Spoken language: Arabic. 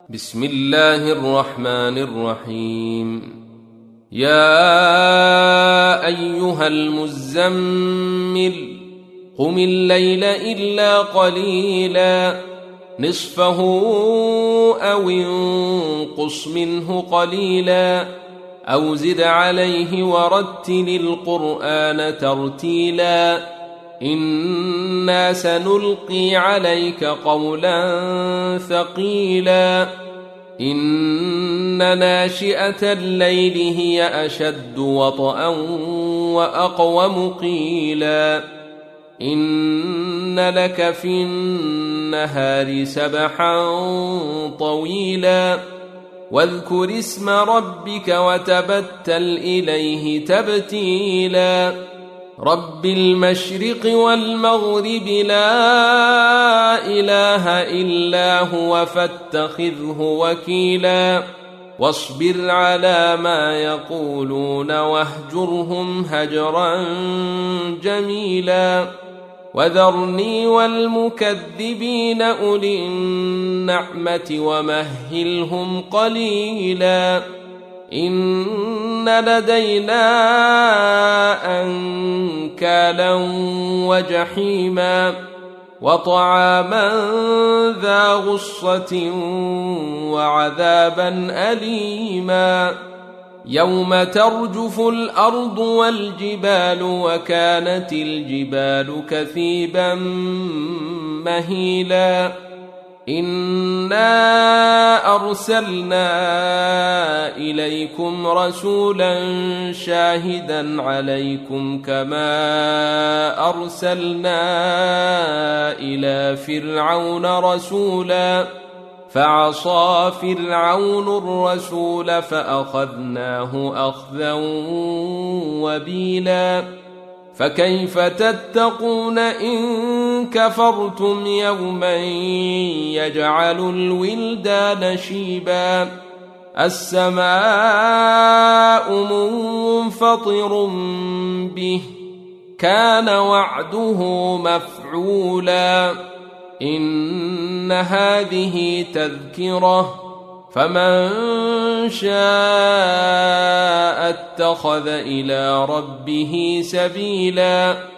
بسم الله الرحمن الرحيم. يا أيها المزمل قم الليل إلا قليلا نصفه أو انقص منه قليلا أو زد عليه ورتل القرآن ترتيلا إنا سنلقي عليك قولا ثقيلا إن ناشئة الليل هي أشد وطئا وأقوم قيلا إن لك في النهار سبحا طويلا واذكر اسم ربك وتبتل إليه تبتيلا رب المشرق والمغرب لا إله إلا هو فاتخذه وكيلا واصبر على ما يقولون واهجرهم هجرا جميلا وذرني والمكذبين أولي النعمة ومهلهم قليلا إن لدينا أنكالا وجحيما وطعاما ذا غصة وعذابا أليما يوم ترجف الأرض والجبال وكانت الجبال كثيبا مهيلا إنا أرسلنا إليكم رسولا شاهدا عليكم كما أرسلنا إلى فرعون رسولا فعصى فرعون الرسول فأخذناه أخذا وبيلا فكيف تتقون إن كفرتم يوما يجعل الولدان شيبا السماء منفطر به كان وعده مفعولا إن هذه تذكرة فمن شاء اتخذ إلى ربه سبيلا